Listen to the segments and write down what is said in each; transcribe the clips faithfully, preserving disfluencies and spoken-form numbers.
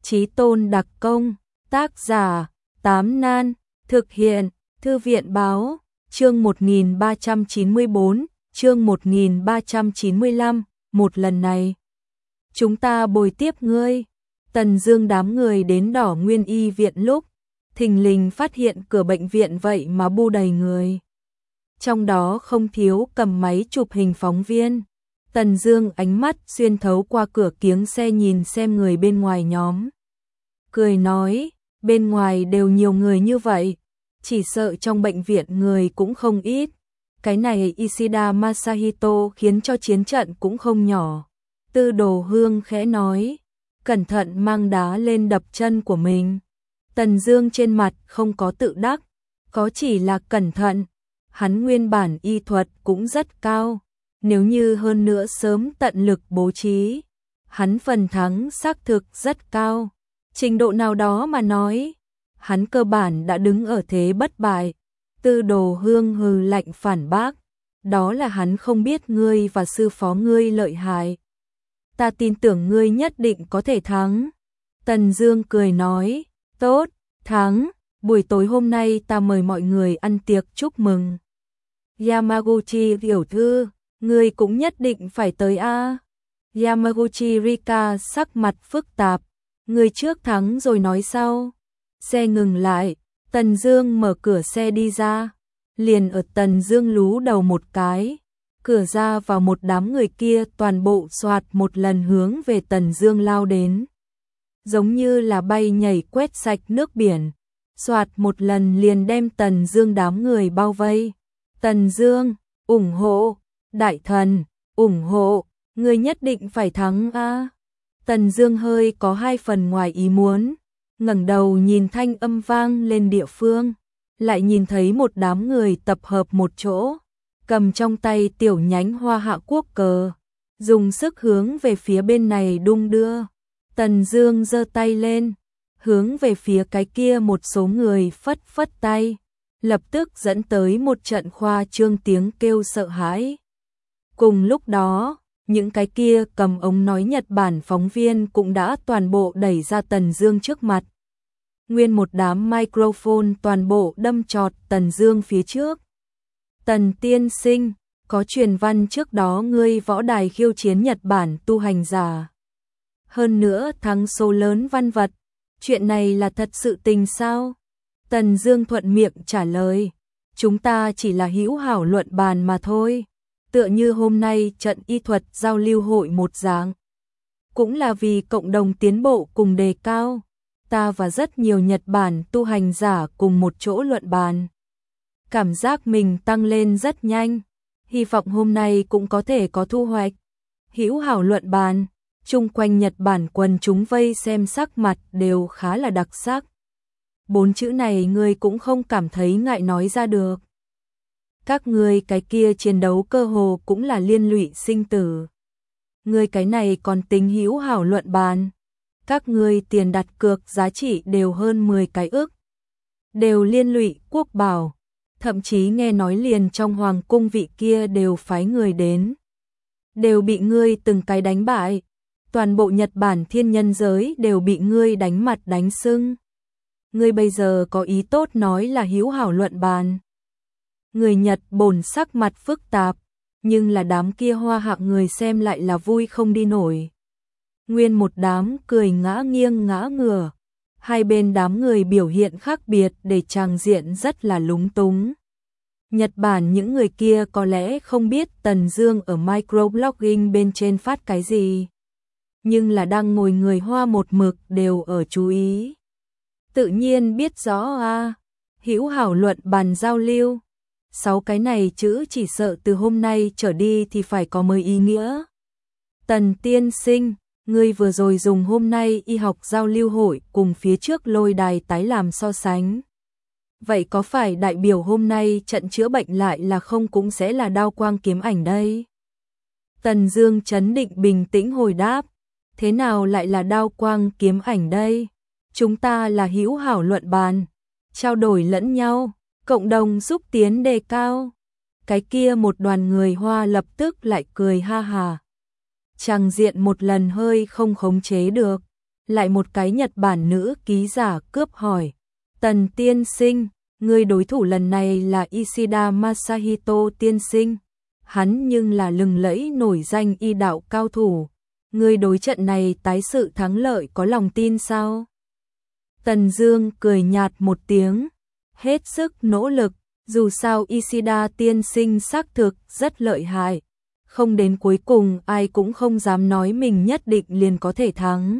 Chí tôn đặc công, tác giả, Tám Nan, thực hiện, Thư viện báo, chương một nghìn ba trăm chín mươi tư, chương một nghìn ba trăm chín mươi lăm, một lần này. Chúng ta bồi tiếp ngươi. Tần Dương đám người đến Đỏ Nguyên Y viện lúc, thình lình phát hiện cửa bệnh viện vậy mà bu đầy người. Trong đó không thiếu cầm máy chụp hình phóng viên. Tần Dương ánh mắt xuyên thấu qua cửa kiếng xe nhìn xem người bên ngoài nhóm. Cười nói, bên ngoài đều nhiều người như vậy, chỉ sợ trong bệnh viện người cũng không ít. Cái này Ishida Masahito khiến cho chiến trận cũng không nhỏ. Tư Đồ Hương khẽ nói, cẩn thận mang đá lên đập chân của mình. Tần Dương trên mặt không có tự đắc, có chỉ là cẩn thận. Hắn nguyên bản y thuật cũng rất cao, nếu như hơn nữa sớm tận lực bố trí, hắn phần thắng xác thực rất cao. Trình độ nào đó mà nói, hắn cơ bản đã đứng ở thế bất bại. Tư Đồ Hương hừ lạnh phản bác, đó là hắn không biết ngươi và sư phó ngươi lợi hại. Ta tin tưởng ngươi nhất định có thể thắng. Tần Dương cười nói, tốt, thắng, buổi tối hôm nay ta mời mọi người ăn tiệc chúc mừng. Yamaguchi tiểu thư, ngươi cũng nhất định phải tới a. Yamaguchi Rika sắc mặt phức tạp, ngươi trước thắng rồi nói sau. Xe ngừng lại, Tần Dương mở cửa xe đi ra, liền ở Tần Dương lú đầu một cái, cửa ra vào một đám người kia toàn bộ xoạt một lần hướng về Tần Dương lao đến. Giống như là bay nhảy quét sạch nước biển, xoạt một lần liền đem Tần Dương đám người bao vây. Tần Dương, ủng hộ, đại thần, ủng hộ, ngươi nhất định phải thắng a. Tần Dương hơi có hai phần ngoài ý muốn, ngẩng đầu nhìn thanh âm vang lên địa phương, lại nhìn thấy một đám người tập hợp một chỗ, cầm trong tay tiểu nhánh hoa hạ quốc cờ, dùng sức hướng về phía bên này đung đưa. Tần Dương giơ tay lên, hướng về phía cái kia một số người phất phất tay, lập tức dẫn tới một trận khoa trương tiếng kêu sợ hãi. Cùng lúc đó, những cái kia cầm ống nói Nhật Bản phóng viên cũng đã toàn bộ đẩy ra Tần Dương trước mặt. Nguyên một đám microphone toàn bộ đâm chọt Tần Dương phía trước. Tần tiên sinh, có truyền văn trước đó ngươi võ đài khiêu chiến Nhật Bản tu hành giả. Hơn nữa thắng số lớn văn vật, chuyện này là thật sự tình sao? Tần Dương thuận miệng trả lời, chúng ta chỉ là hữu hảo luận bàn mà thôi, tựa như hôm nay trận y thuật giao lưu hội một dạng. Cũng là vì cộng đồng tiến bộ cùng đề cao, ta và rất nhiều Nhật Bản tu hành giả cùng một chỗ luận bàn. Cảm giác mình tăng lên rất nhanh, hy vọng hôm nay cũng có thể có thu hoạch. Hữu hảo luận bàn, chung quanh Nhật Bản quần chúng vây xem sắc mặt đều khá là đặc sắc. Bốn chữ này ngươi cũng không cảm thấy ngại nói ra được. Các ngươi cái kia chiến đấu cơ hồ cũng là liên lụy sinh tử. Ngươi cái này còn tính hữu hảo luận bàn. Các ngươi tiền đặt cược giá trị đều hơn mười cái ức. Đều liên lụy quốc bảo. Thậm chí nghe nói liền trong hoàng cung vị kia đều phái người đến. Đều bị ngươi từng cái đánh bại. Toàn bộ Nhật Bản thiên nhân giới đều bị ngươi đánh mặt đánh sưng. Ngươi bây giờ có ý tốt nói là hữu hảo luận bàn. Người Nhật bổn sắc mặt phức tạp, nhưng là đám kia hoa hạ người xem lại là vui không đi nổi. Nguyên một đám cười ngã nghiêng ngã ngửa, hai bên đám người biểu hiện khác biệt để tràng diện rất là lúng túng. Nhật Bản những người kia có lẽ không biết Tần Dương ở microblogging bên trên phát cái gì, nhưng là đang ngồi người Hoa một mực đều ở chú ý. Tự nhiên biết rõ a, hữu hảo luận bàn giao lưu. Sáu cái này chữ chỉ sợ từ hôm nay trở đi thì phải có mới ý nghĩa. Tần tiên sinh, ngươi vừa rồi dùng hôm nay y học giao lưu hội cùng phía trước lôi đài tái làm so sánh. Vậy có phải đại biểu hôm nay trận chữa bệnh lại là không cũng sẽ là đao quang kiếm ảnh đây? Tần Dương trấn định bình tĩnh hồi đáp, thế nào lại là đao quang kiếm ảnh đây? Chúng ta là hữu hảo luận bàn, trao đổi lẫn nhau, cộng đồng xúc tiến đề cao. Cái kia một đoàn người Hoa lập tức lại cười ha hà. Tràng diện một lần hơi không khống chế được. Lại một cái Nhật Bản nữ ký giả cướp hỏi. Tần tiên sinh, người đối thủ lần này là Ishida Masahito tiên sinh. Hắn nhưng là lừng lẫy nổi danh y đạo cao thủ. Người đối trận này tái sự thắng lợi có lòng tin sao? Tần Dương cười nhạt một tiếng. Hết sức nỗ lực, dù sao Ishida tiên sinh xác thực rất lợi hại. Không đến cuối cùng ai cũng không dám nói mình nhất định liền có thể thắng.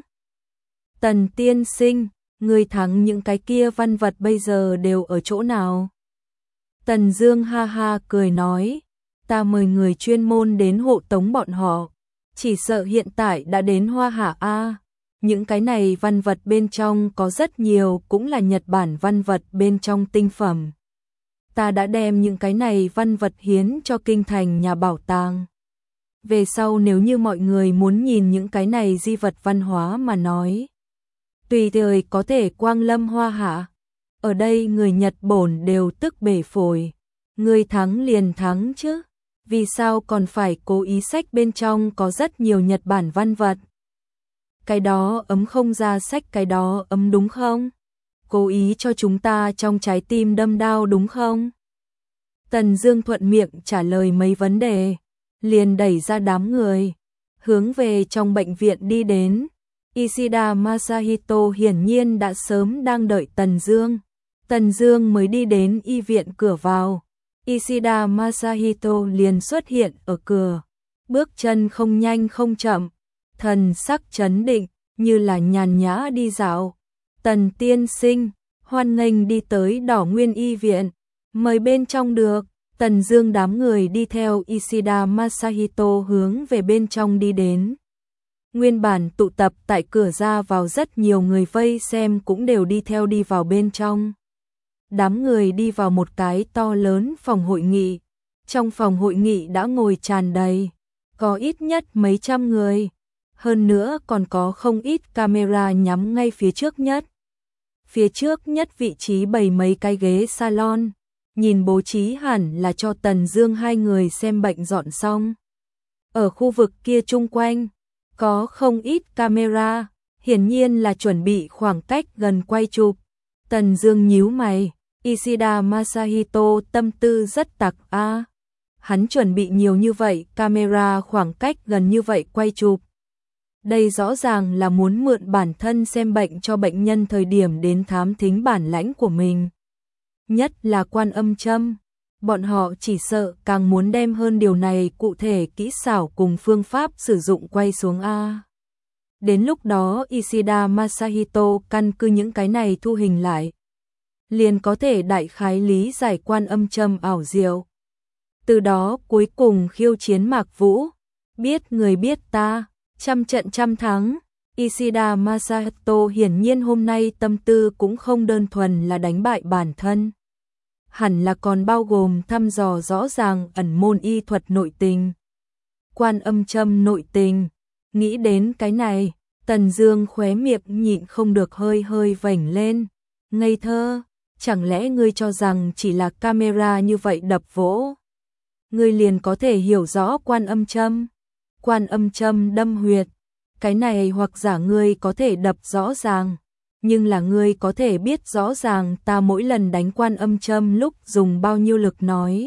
Tần tiên sinh, người thắng những cái kia văn vật bây giờ đều ở chỗ nào? Tần Dương ha ha cười nói, ta mời người chuyên môn đến hộ tống bọn họ, chỉ sợ hiện tại đã đến Hoa Hạ a. Những cái này văn vật bên trong có rất nhiều cũng là Nhật Bản văn vật bên trong tinh phẩm. Ta đã đem những cái này văn vật hiến cho kinh thành nhà bảo tàng. Về sau nếu như mọi người muốn nhìn những cái này di vật văn hóa mà nói, tùy thời có thể quang lâm Hoa Hạ. Ở đây người Nhật bổn đều tức bể phổi. Người thắng liền thắng chứ. Vì sao còn phải cố ý sách bên trong có rất nhiều Nhật Bản văn vật? Cái đó ấm không ra sách cái đó ấm đúng không? Cố ý cho chúng ta trong trái tim đâm đau đúng không? Tần Dương thuận miệng trả lời mấy vấn đề, liền đẩy ra đám người, hướng về trong bệnh viện đi đến. Ishida Masahito hiển nhiên đã sớm đang đợi Tần Dương. Tần Dương mới đi đến y viện cửa vào, Ishida Masahito liền xuất hiện ở cửa, bước chân không nhanh không chậm, thần sắc trấn định, như là nhàn nhã đi dạo. Tần tiên sinh, hoan nghênh đi tới Đỏ Nguyên y viện, mời bên trong được. Tần Dương đám người đi theo Ishida Masahito hướng về bên trong đi đến. Nguyên bản tụ tập tại cửa ra vào rất nhiều người vây xem cũng đều đi theo đi vào bên trong. Đám người đi vào một cái to lớn phòng hội nghị. Trong phòng hội nghị đã ngồi tràn đầy, có ít nhất mấy trăm người. Hơn nữa còn có không ít camera nhắm ngay phía trước nhất. Phía trước nhất vị trí bày mấy cái ghế salon, nhìn bố trí hẳn là cho Tần Dương hai người xem bệnh dọn xong. Ở khu vực kia chung quanh, có không ít camera, hiển nhiên là chuẩn bị khoảng cách gần quay chụp. Tần Dương nhíu mày, Ishida Masahito tâm tư rất tặc a. Hắn chuẩn bị nhiều như vậy camera khoảng cách gần như vậy quay chụp. Đây rõ ràng là muốn mượn bản thân xem bệnh cho bệnh nhân thời điểm đến thám thính bản lãnh của mình. Nhất là Quan Âm châm, bọn họ chỉ sợ càng muốn đem hơn điều này cụ thể kỹ xảo cùng phương pháp sử dụng quay xuống a. Đến lúc đó Ishida Masahito căn cứ những cái này thu hình lại, liền có thể đại khái lý giải Quan Âm châm ảo diệu. Từ đó cuối cùng khiêu chiến Mạc Vũ, biết người biết ta, trăm trận trăm thắng. Ishida Masahito hiển nhiên hôm nay tâm tư cũng không đơn thuần là đánh bại bản thân, hẳn là còn bao gồm thăm dò rõ ràng ẩn môn y thuật nội tình. Quan Âm châm nội tình, nghĩ đến cái này, Tần Dương khóe miệng nhịn không được hơi hơi vểnh lên. Ngây thơ, chẳng lẽ ngươi cho rằng chỉ là camera như vậy đập vỗ, ngươi liền có thể hiểu rõ Quan Âm châm? Quan Âm châm đâm huyệt, cái này hoặc giả ngươi có thể đập rõ ràng, nhưng là ngươi có thể biết rõ ràng ta mỗi lần đánh Quan Âm châm lúc dùng bao nhiêu lực nói.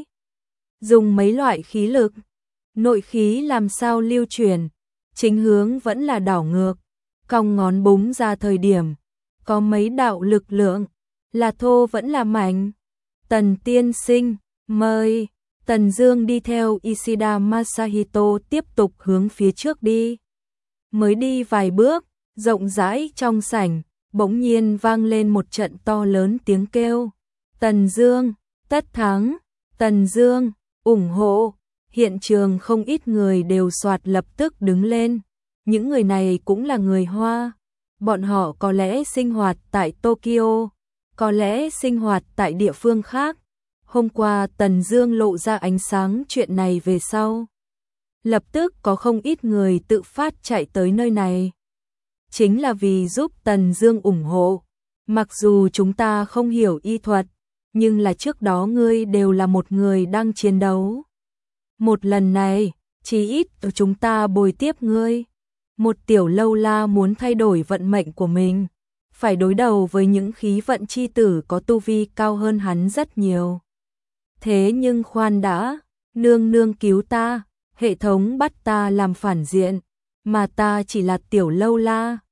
Dùng mấy loại khí lực, nội khí làm sao lưu chuyển, chính hướng vẫn là đảo ngược, cong ngón búng ra thời điểm, có mấy đạo lực lượng, là thô vẫn là mạnh. Tần tiên sinh, mời. Tần Dương đi theo Ishida Masahito tiếp tục hướng phía trước đi. Mới đi vài bước, rộng rãi trong sảnh, bỗng nhiên vang lên một trận to lớn tiếng kêu. Tần Dương, tất thắng, Tần Dương, ủng hộ. Hiện trường không ít người đều soạt lập tức đứng lên. Những người này cũng là người Hoa. Bọn họ có lẽ sinh hoạt tại Tokyo, có lẽ sinh hoạt tại địa phương khác. Hôm qua Tần Dương lộ ra ánh sáng chuyện này về sau, lập tức có không ít người tự phát chạy tới nơi này. Chính là vì giúp Tần Dương ủng hộ. Mặc dù chúng ta không hiểu y thuật, nhưng là trước đó ngươi đều là một người đang chiến đấu. Một lần này, chí ít chúng ta bồi tiếp ngươi. Một tiểu lâu la muốn thay đổi vận mệnh của mình, phải đối đầu với những khí vận chi tử có tu vi cao hơn hắn rất nhiều. Thế nhưng khoan đã, nương nương cứu ta, hệ thống bắt ta làm phản diện, mà ta chỉ là tiểu lâu la,